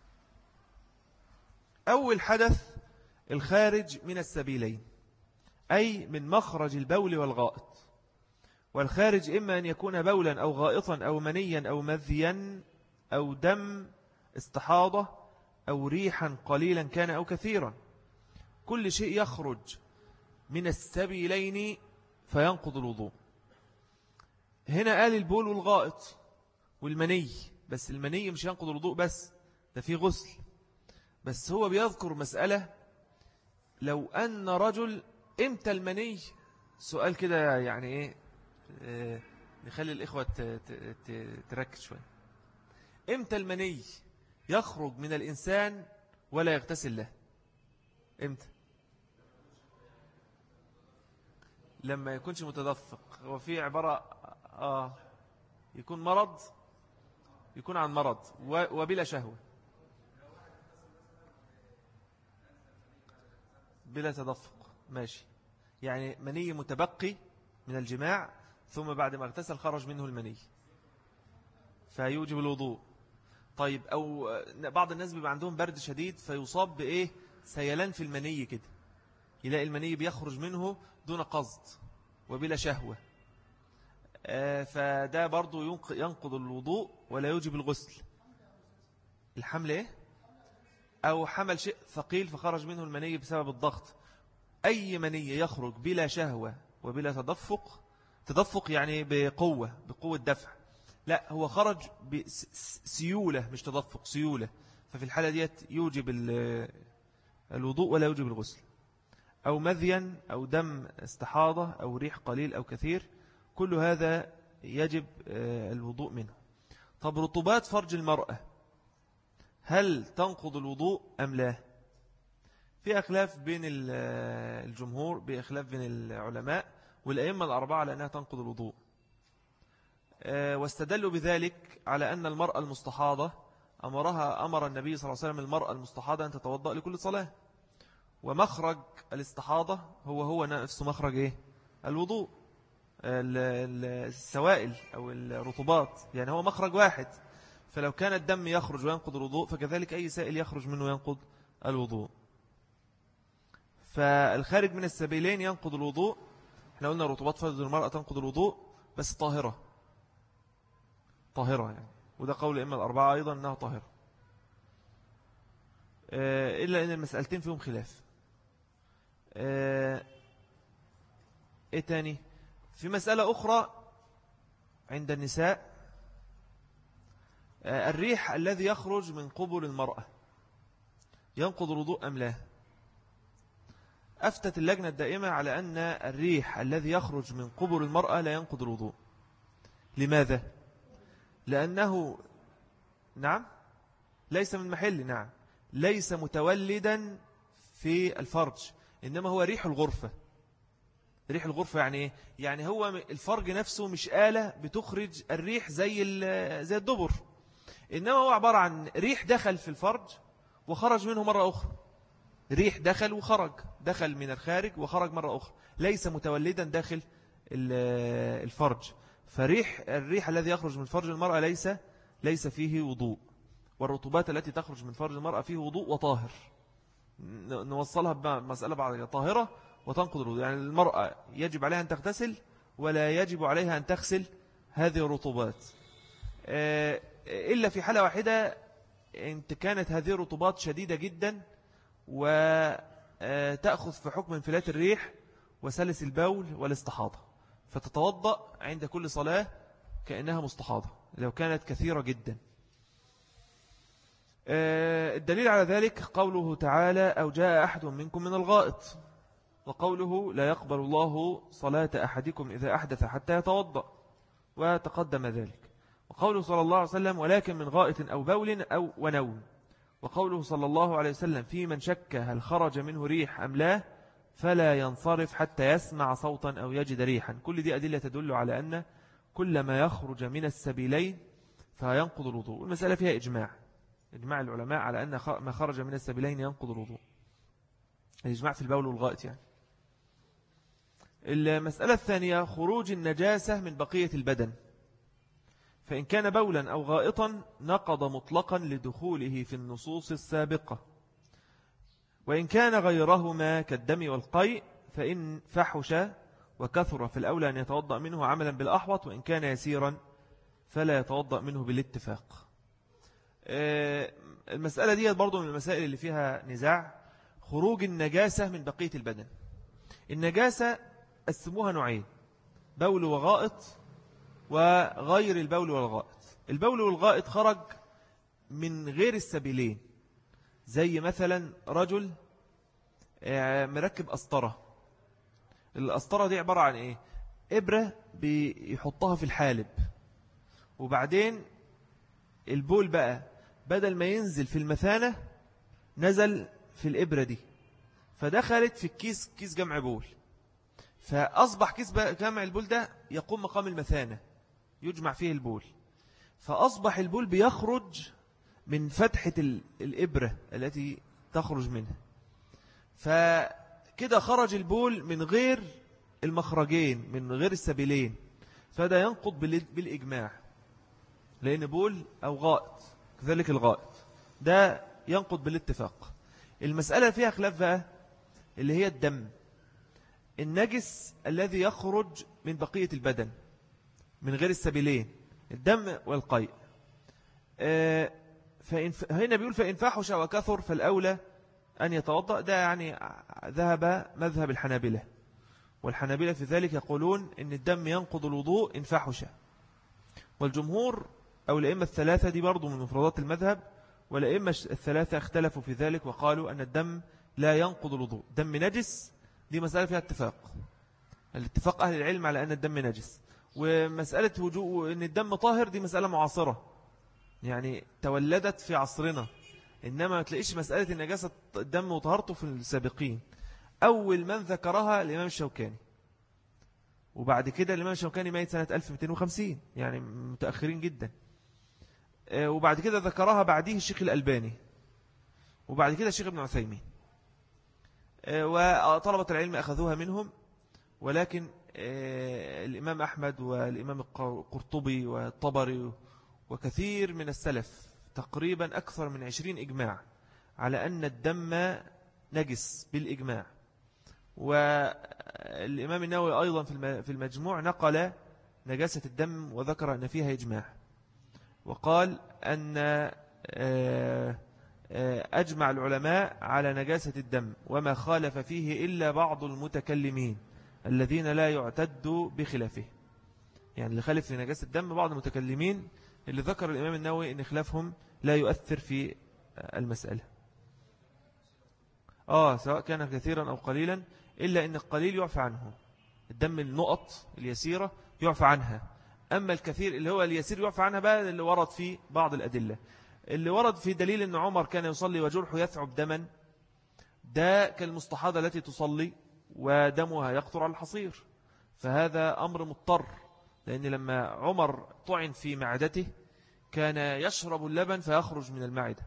أول حدث الخارج من السبيلين، أي من مخرج البول والغائط. والخارج إما أن يكون بولا أو غائطا أو منيا أو مذيا أو دم استحاضة أو ريحا قليلا كان أو كثيرا. كل شيء يخرج من السبيلين فينقض الوضوء. هنا قال البول والغائط والمني، بس المني مش ينقض الوضوء بس، ده في غسل. بس هو بيذكر مسألة، لو أن رجل امتى المني، سؤال كده يعني إيه آه نخلي الإخوة تركز شوية. امتى المني يخرج من الإنسان ولا يغتسل له؟ امتى؟ لما يكونش متدفق. هو في عبارة آه يكون مرض، يكون عن مرض وبلا شهوة، بلا تدفق. ماشي، يعني مني متبقي من الجماع ثم بعد ما اغتسل خرج منه المني فيوجب الوضوء. طيب، أو بعض الناس بيبقى عندهم برد شديد فيصاب بإيه، سيلان في المني كده، يلاقي المني بيخرج منه دون قصد وبلا شهوة، آه فده برضو ينقض الوضوء ولا يوجب الغسل. الحمل إيه؟ أو حمل شيء ثقيل فخرج منه المني بسبب الضغط. أي مني يخرج بلا شهوة وبلا تدفق، تدفق يعني بقوة، بقوة دفع، لا هو خرج بسيولة مش تدفق، سيولة، ففي الحالة ديت يوجب الوضوء ولا يوجب الغسل. أو مذيا أو دم استحاضة أو ريح قليل أو كثير، كل هذا يجب الوضوء منه. طب رطوبات فرج المرأة هل تنقض الوضوء أم لا؟ في أخلاف بين الجمهور، بأخلاف بين العلماء والأئمة الأربعة لأنها تنقض الوضوء، واستدلوا بذلك على أن المرأة المستحاضة أمرها أمر النبي صلى الله عليه وسلم المرأة المستحاضة أن تتوضأ لكل صلاة، ومخرج الاستحاضة هو هو نفس مخرج إيه؟ الوضوء، السوائل أو الرطوبات، يعني هو مخرج واحد، فلو كان الدم يخرج وينقض الوضوء فكذلك أي سائل يخرج منه ينقض الوضوء. فالخارج من السبيلين ينقض الوضوء. احنا قلنا رطوبات فرج المرأة تنقض الوضوء بس طاهرة، طاهرة يعني، وده قول الأئمة الأربعة أيضا أنها طاهرة، إلا أن المسألتين فيهم خلاف. إيه تاني؟ في مسألة أخرى عند النساء، الريح الذي يخرج من قبل المرأة ينقض الوضوء أم لا؟ أفتت اللجنة الدائمة على أن الريح الذي يخرج من قبل المرأة لا ينقض الوضوء. لماذا؟ لأنه نعم ليس من محل، نعم ليس متولدا في الفرج، إنما هو ريح الغرفة. ريح الغرفة يعني إيه؟ يعني هو الفرج نفسه مش آلة بتخرج الريح زي زي الدبر، إنما هو عبارة عن ريح دخل في الفرج وخرج منه مرة أخرى. ريح دخل وخرج، دخل من الخارج وخرج مرة أخرى، ليس متولدا داخل الفرج. فريح الريح الذي يخرج من فرج المرأة ليس ليس فيه وضوء، والرطوبات التي تخرج من فرج المرأة فيه وضوء وطاهر. نوصلها بمسألة بعد طاهرة وتنقض الوضوء، يعني المرأة يجب عليها أن تغتسل ولا يجب عليها أن تغسل هذه الرطوبات، إلا في حالة واحدة، إن كانت هذه الرطوبات شديدة جدا وتأخذ في حكم انفلات الريح وسلس البول والاستحاضة، فتتوضأ عند كل صلاة كأنها مستحاضة لو كانت كثيرة جدا. الدليل على ذلك قوله تعالى أو جاء أحد منكم من الغائط، وقوله لا يقبل الله صلاة أحدكم إذا أحدث حتى يتوضأ، وتقدم ذلك. وقوله صلى الله عليه وسلم ولكن من غائط أو بول أو ونوم. وقوله صلى الله عليه وسلم في من شك هل خرج منه ريح أم لا فلا ينصرف حتى يسمع صوتا أو يجد ريحا. كل دي أدلة تدل على أن كل ما يخرج من السبيلين فينقض الوضوء. والمسألة فيها إجماع، إجماع العلماء على أن ما خرج من السبيلين ينقض الوضوء، الإجماع في البول والغائط يعني. المسألة الثانية خروج النجاسة من بقية البدن، فإن كان بولا أو غائطا نقض مطلقا لدخوله في النصوص السابقة، وإن كان غيرهما كالدم والقيء فإن فحش وكثر في الأولى أن يتوضأ منه عملا بالأحوط، وإن كان يسيرا فلا يتوضأ منه بالاتفاق. المسألة دي برضو من المسائل اللي فيها نزاع، خروج النجاسة من بقية البدن. النجاسة قسموها نوعين، بول وغائط وغير البول والغائط. البول والغائط خرج من غير السبيلين، زي مثلا رجل مركب أسطرة. الأسطرة دي عبارة عن إيه؟ إبرة بيحطها في الحالب، وبعدين البول بقى بدل ما ينزل في المثانة نزل في الإبرة دي، فدخلت في الكيس، كيس جمع بول، فأصبح كيس جمع البول ده يقوم مقام المثانة يجمع فيه البول، فأصبح البول بيخرج من فتحة الإبرة التي تخرج منها، فكده خرج البول من غير المخرجين، من غير السبيلين، فده ينقض بالإجماع، لأن بول أو غائط كذلك الغائط ده ينقض بالاتفاق. المسألة فيها خلاف بقى اللي هي الدم النجس الذي يخرج من بقية البدن من غير السبيلين، الدم والقيء. فإن هنا بيقول فإن فحش وكثر فالأولى أن يتوضأ، ده يعني ذهب مذهب الحنابلة، والحنابلة في ذلك يقولون إن الدم ينقض الوضوء إن فحش، والجمهور أو الأئمة الثلاثة دي برضو من مفردات المذهب، والأئمة الثلاثة اختلفوا في ذلك وقالوا أن الدم لا ينقض الوضوء، دم نجس، دي مسألة فيها اتفاق، الاتفاق أهل العلم على أن الدم نجس. ومسألة وجوء أن الدم طاهر دي مسألة معاصرة، يعني تولدت في عصرنا، إنما ما تلاقيش مسألة النجاسة الدم وطهارته في السابقين. أول من ذكرها الإمام الشوكاني، وبعد كده الإمام الشوكاني ميت سنة ألف ومئتين وخمسين، يعني متأخرين جدا، وبعد كده ذكرها بعديه الشيخ الألباني، وبعد كده الشيخ ابن عثيمين، وطلبة العلم أخذوها منهم، ولكن الإمام أحمد والإمام القرطبي والطبري وكثير من السلف تقريبا أكثر من عشرين إجماع على أن الدم نجس بالإجماع. والإمام النووي أيضا في المجموع نقل نجاسة الدم وذكر أن فيها إجماع، وقال أن أجمع العلماء على نجاسة الدم وما خالف فيه إلا بعض المتكلمين الذين لا يعتد بخلافه، يعني اللي خالف في نجاسة الدم بعض المتكلمين اللي ذكر الإمام النووي أن خلافهم لا يؤثر في المسألة، آه سواء كان كثيرا أو قليلا، إلا أن القليل يعفى عنه، الدم النقط اليسيرة يعفى عنها، أما الكثير اللي هو اليسير يعفى عنها بقى اللي ورد في بعض الأدلة، اللي ورد في دليل أن عمر كان يصلي وجرحه يثعب دما، ده كالمستحاضة التي تصلي ودمها يقطر على الحصير، فهذا أمر مضطر، لأن لما عمر طعن في معدته كان يشرب اللبن فيخرج من المعدة،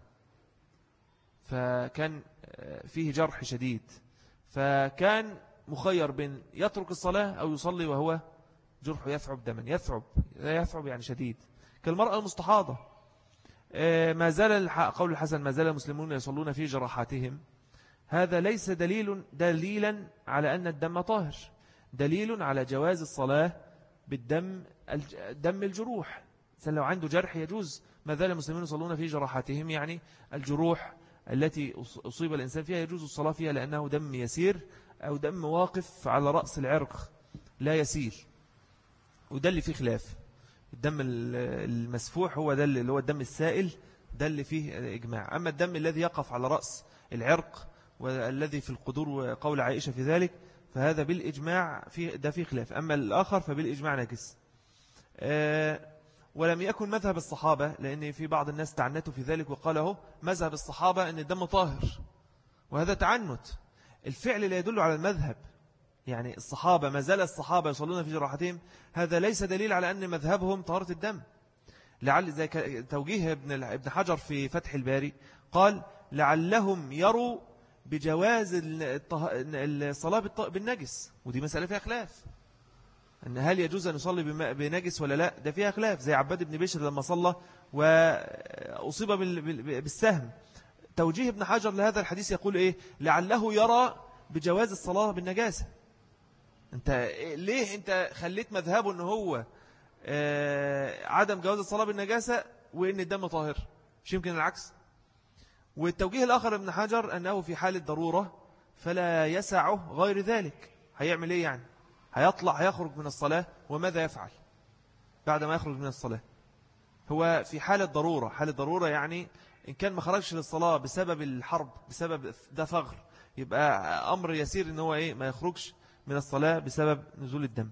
فكان فيه جرح شديد، فكان مخير بين يترك الصلاة أو يصلي وهو جرحه يثعب دما، يثعب يثعب يعني شديد، كالمرأة المستحاضة. ما زال قول الحسن ما زال المسلمون يصلون في جراحاتهم، هذا ليس دليل دليلا على أن الدم طاهر، دليل على جواز الصلاة بالدم دم الجروح، لو عنده جرح يجوز، ما زال المسلمون يصلون في جراحاتهم، يعني الجروح التي أصيب الإنسان فيها يجوز الصلاة فيها لأنه دم يسير أو دم واقف على رأس العرق لا يسيل، وده اللي فيه خلاف. الدم المسفوح هو ده اللي هو الدم السائل، ده اللي فيه إجماع. أما الدم الذي يقف على رأس العرق والذي في القدور وقول عائشة في ذلك فهذا بالإجماع فيه ده فيه خلاف، أما الآخر فبالإجماع نجس. أه ولم يكن مذهب الصحابة، لأن في بعض الناس تعنتوا في ذلك وقاله مذهب الصحابة أن الدم طاهر، وهذا تعنت، الفعل لا يدل على المذهب، يعني الصحابة ما زال الصحابة يصلون في جراحتهم، هذا ليس دليل على أن مذهبهم طهارة الدم. لعل زي توجيه ابن حجر في فتح الباري قال لعلهم يروا بجواز الصلاة بالنجس، ودي مسألة فيها خلاف، أن هل يجوز أن يصلي بنجس ولا لا، ده فيها خلاف، زي عباد بن بشر لما صلى وأصيب بالسهم، توجيه ابن حجر لهذا الحديث يقول إيه لعله يرى بجواز الصلاة بالنجاسة. أنت ليه أنت خليت مذهبه أنه هو عدم جواز الصلاة بالنجاسة وإن الدم طاهر، مش يمكن العكس؟ والتوجيه الآخر ابن حجر أنه في حال الضرورة فلا يسعه غير ذلك، هيعمل إيه يعني؟ هيطلع هيخرج من الصلاة، وماذا يفعل بعد ما يخرج من الصلاة؟ هو في حالة ضرورة، حالة ضرورة يعني إن كان ما خرجش للصلاة بسبب الحرب، بسبب ده ثغر، يبقى أمر يسير إن هو إيه ما يخرجش من الصلاة بسبب نزول الدم.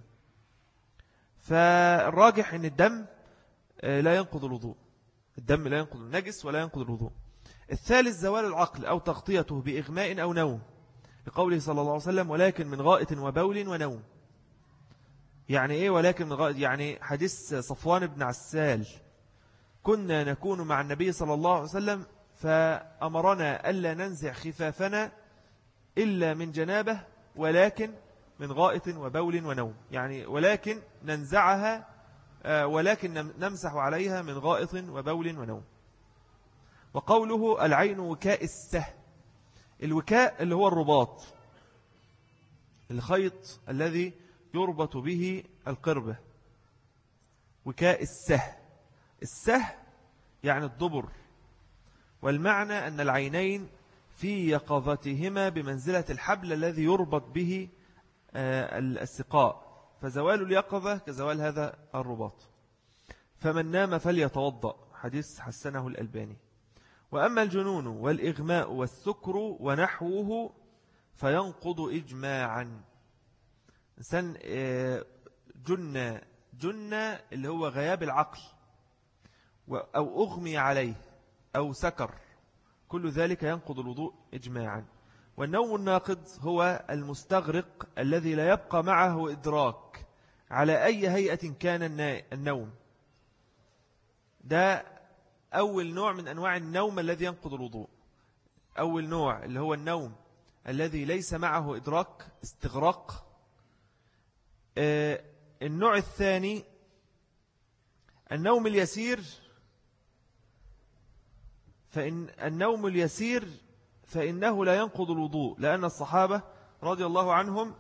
فالراجح إن الدم لا ينقض الوضوء، الدم لا ينقض النجس ولا ينقض الوضوء. الثالث زوال العقل أو تغطيته بإغماء أو نوم، لقوله صلى الله عليه وسلم ولكن من غائط وبول ونوم. يعني إيه ولكن من غائط؟ يعني حديث صفوان بن عسال كنا نكون مع النبي صلى الله عليه وسلم فأمرنا ألا ننزع خفافنا إلا من جنابه ولكن من غائط وبول ونوم، يعني ولكن ننزعها ولكن نمسح عليها من غائط وبول ونوم. وقوله العين وكاء السه، الوكاء اللي هو الرباط، الخيط الذي يربط به القربة، وكاء السه. السه يعني الدبر، والمعنى أن العينين في يقظتهما بمنزلة الحبل الذي يربط به السقاء، فزوال اليقظة كزوال هذا الرباط. فمن نام فليتوضأ، حديث حسنه الألباني. وأما الجنون والإغماء والسكر ونحوه فينقض إجماعا. إنسان جنة جنة اللي هو غياب العقل، أو أغمي عليه أو سكر، كل ذلك ينقض الوضوء إجماعا. والنوم الناقض هو المستغرق الذي لا يبقى معه إدراك على أي هيئة كان النوم. ده أول نوع من أنواع النوم الذي ينقض الوضوء. أول نوع اللي هو النوم الذي ليس معه إدراك، استغراق. النوع الثاني النوم اليسير، فإن النوم اليسير فإنه لا ينقض الوضوء، لأن الصحابة رضي الله عنهم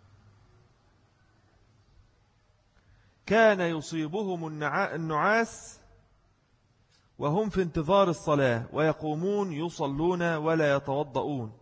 كان يصيبهم النعاس وهم في انتظار الصلاة ويقومون يصلون ولا يتوضؤون.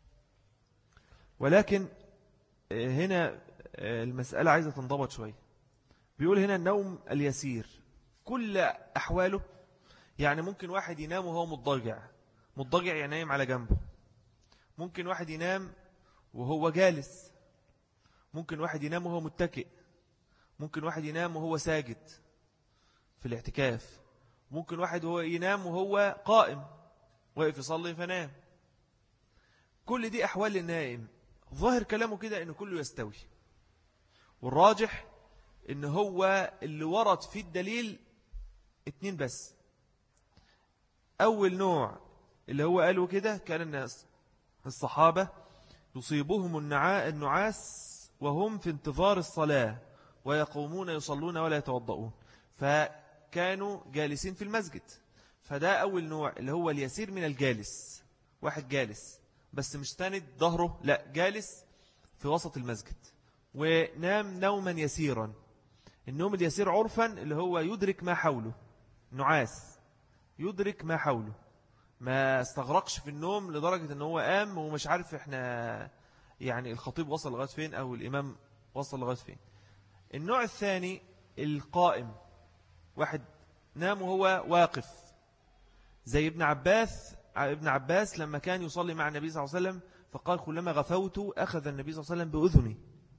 ولكن هنا المسألة عايزة تنضبط شوية. بيقول هنا النوم اليسير كل أحواله، يعني ممكن واحد ينام وهو مضطجع، مضطجع يعني نايم على جنبه. ممكن واحد ينام وهو جالس. ممكن واحد ينام وهو متكئ. ممكن واحد ينام وهو ساجد في الاعتكاف. ممكن واحد هو ينام وهو قائم وقف يصلي فنام. كل دي أحوال النائم. ظاهر كلامه كده إنه كله يستوي، والراجح إن هو اللي ورد في الدليل اتنين بس. أول نوع اللي هو قالوا كده كان الناس الصحابة يصيبهم النعاس وهم في انتظار الصلاة ويقومون يصلون ولا يتوضؤون، فكانوا جالسين في المسجد. فده أول نوع اللي هو اليسير من الجالس، واحد جالس بس مش ساند ظهره، لا جالس في وسط المسجد ونام نوما يسيرا. النوم اليسير عرفا اللي هو يدرك ما حوله، نعاس يدرك ما حوله، ما استغرقش في النوم لدرجة أنه هو قام ومش عارف إحنا يعني الخطيب وصل لغاية فين أو الإمام وصل لغاية فين. النوع الثاني القائم، واحد نام وهو واقف، زي ابن عباس ابن عباس لما كان يصلي مع النبي صلى الله عليه وسلم فقال كلما غفوت أخذ النبي صلى الله عليه وسلم بأذني.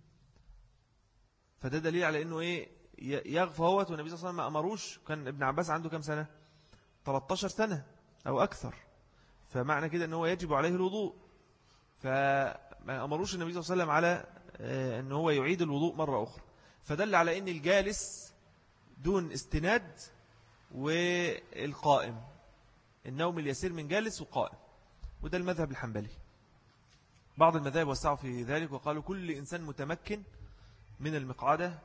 فده دليل على أنه إيه يغفى هوت، والنبي صلى الله عليه وسلم ما أمروش. كان ابن عباس عنده كم سنة؟ ثلاثة عشر سنة أو أكثر، فمعنى كده أنه يجب عليه الوضوء. فما أمروش النبي صلى الله عليه وسلم على أنه هو يعيد الوضوء مرة أخرى. فدل على أن الجالس دون استناد، والقائم النوم اليسير من جالس وقائم، وده المذهب الحنبلي. بعض المذاهب وسعوا في ذلك وقالوا كل إنسان متمكن من المقعدة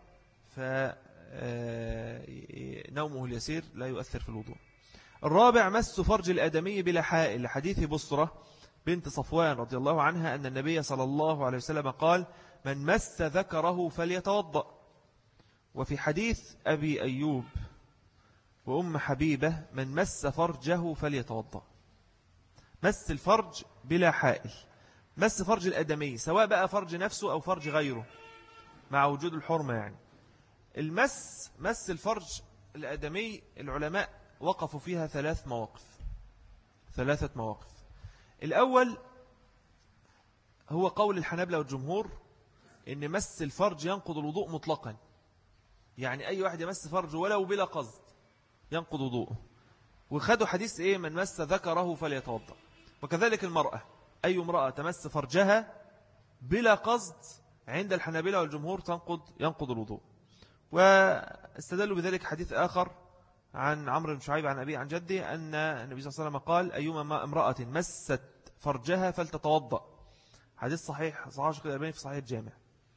فنومه اليسير لا يؤثر في الوضوء. الرابع مس فرج الآدمي بلا حائل، لحديث بصرة بنت صفوان رضي الله عنها أن النبي صلى الله عليه وسلم قال من مس ذكره فليتوضأ. وفي حديث أبي أيوب وأم حبيبة من مس فرجه فليتوضأ. مس الفرج بلا حائل، مس فرج الآدمي سواء بقى فرج نفسه أو فرج غيره مع وجود الحرمة. يعني المس مس الفرج الآدمي العلماء وقفوا فيها ثلاث مواقف ثلاثة مواقف. الأول هو قول الحنابلة والجمهور إن مس الفرج ينقض الوضوء مطلقا، يعني أي واحد يمس فرجه ولو بلا قصد ينقض وضوءه، وخدوا حديث إيه من مس ذكره فليتوضأ. وكذلك المرأة، أي امرأة تمس فرجها بلا قصد عند الحنابلة والجمهور تنقض ينقض الوضوء. واستدلوا بذلك حديث آخر عن عمرو بن شعيب عن أبي عن جدي أن النبي صلى الله عليه وسلم قال أيما امرأة مست فرجها فلتتوضأ، حديث صحيح صحيح شيخ الألباني في صحيح الجامع،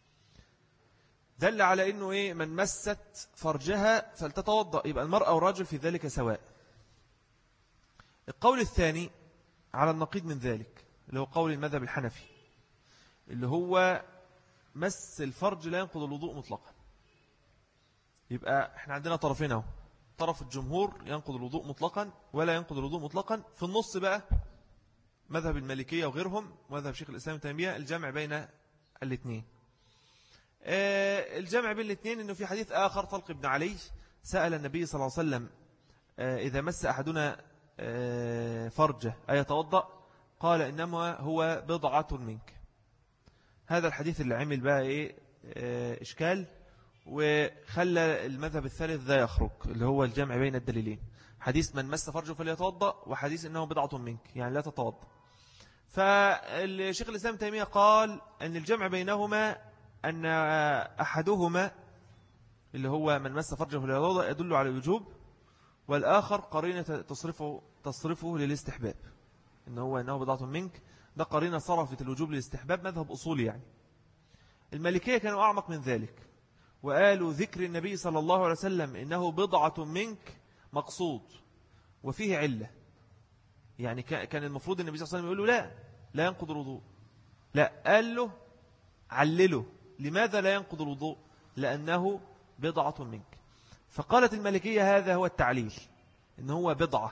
دل على أنه إيه من مست فرجها فلتتوضأ، يبقى المرأة والرجل في ذلك سواء. القول الثاني على النقيض من ذلك اللي هو قول المذهب الحنفي، اللي هو مس الفرج لا ينقض الوضوء مطلقا. يبقى احنا عندنا طرفين اهو، طرف الجمهور ينقض الوضوء مطلقا ولا ينقض الوضوء مطلقا، في النص بقى مذهب المالكية وغيرهم مذهب شيخ الإسلام ابن تيمية الجمع بين الاثنين. الجمع بين الاثنين انه في حديث آخر طلق بن علي سأل النبي صلى الله عليه وسلم إذا مس أحدنا فرجه أيتوضأ؟ قال إنما هو بضعة منك. هذا الحديث اللي عمل بقى إيه إشكال وخلى المذهب الثالث ذا يخرج، اللي هو الجمع بين الدليلين، حديث من مس فرجه فليتوضأ وحديث إنه بضعة منك يعني لا تتوضأ. فالشيخ الإسلام ابن تيمية قال أن الجمع بينهما أن أحدهما اللي هو من مس فرجه فليتوضأ يدل على الوجوب، والآخر قرينة تصرفه, تصرفه للاستحباب، إنه هو أنه بضعة منك، ده قرينة صرفت الوجوب للاستحباب، مذهب أصولي يعني. المالكية كانوا أعمق من ذلك وقالوا ذكر النبي صلى الله عليه وسلم إنه بضعة منك مقصود وفيه علة، يعني كان المفروض النبي صلى الله عليه وسلم يقول له لا لا ينقض الوضوء، لا قال له علله لماذا لا ينقض الوضوء؟ لأنه بضعة منك. فقالت المالكية هذا هو التعليل إن هو بضعة،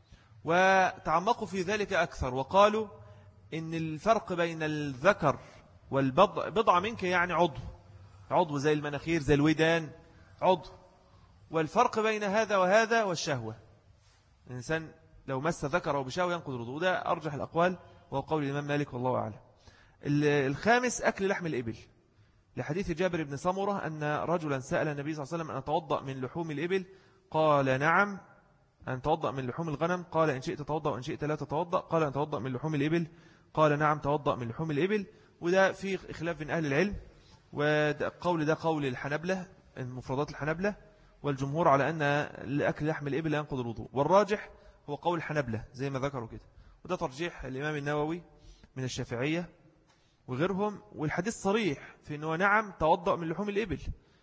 وتعمقوا في ذلك أكثر وقالوا إن الفرق بين الذكر والبضع بضعة منك يعني عضو عضو زي المناخير زي الودان عضو، والفرق بين هذا وهذا والشهوة، الإنسان لو مس ذكره بشهوة ينقض الوضوء، ده أرجح الأقوال وهو قول الإمام مالك والله أعلم. الخامس أكل لحم الإبل، لحديث جابر بن سمرة أن رجلا سأل النبي صلى الله عليه وسلم أن أتوضأ من لحوم الإبل، قال نعم. أن توضأ من لحوم الغنم؟ قال إن شئت توضأ وإن شئت لا تتوضأ. قال أن توضأ من لحوم الإبل؟ قال نعم توضأ من لحوم الإبل. وده في خلاف بين أهل العلم، وقول ده قول الحنبلة المفردات الحنبلة، والجمهور على أن لأكل لحم الإبل لا ينقض الوضوء، والراجح هو قول الحنبلة زي ما ذكروا كده، وده ترجيح الإمام النووي من الشافعية وغيرهم. والحديث صريح في أنه نعم توضأ من لحوم الإبل،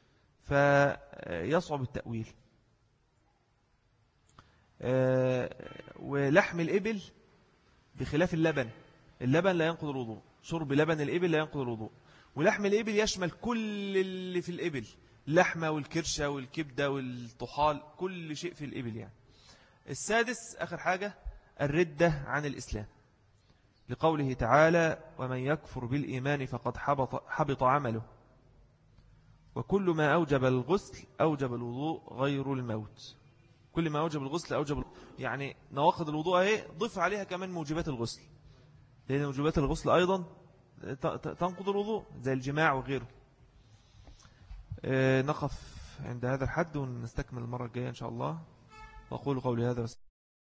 فيصعب التأويل. ولحم الإبل بخلاف اللبن، اللبن لا ينقض الوضوء، شرب لبن الإبل لا ينقض الوضوء، ولحم الإبل يشمل كل اللي في الإبل، اللحمة والكرشة والكبدة والطحال، كل شيء في الإبل يعني. السادس آخر حاجة الردة عن الإسلام، لقوله تعالى ومن يكفر بالإيمان فقد حبط, حبط عمله، وكل ما أوجب الغسل أوجب الوضوء غير الموت. كل ما أوجب الغسل أوجب الوضوء، يعني نواقض الوضوء اهي ضف عليها كمان موجبات الغسل، لأن موجبات الغسل أيضا تنقض الوضوء زي الجماع وغيره. نقف عند هذا الحد ونستكمل المرة الجاية إن شاء الله، وأقول قولي هذا.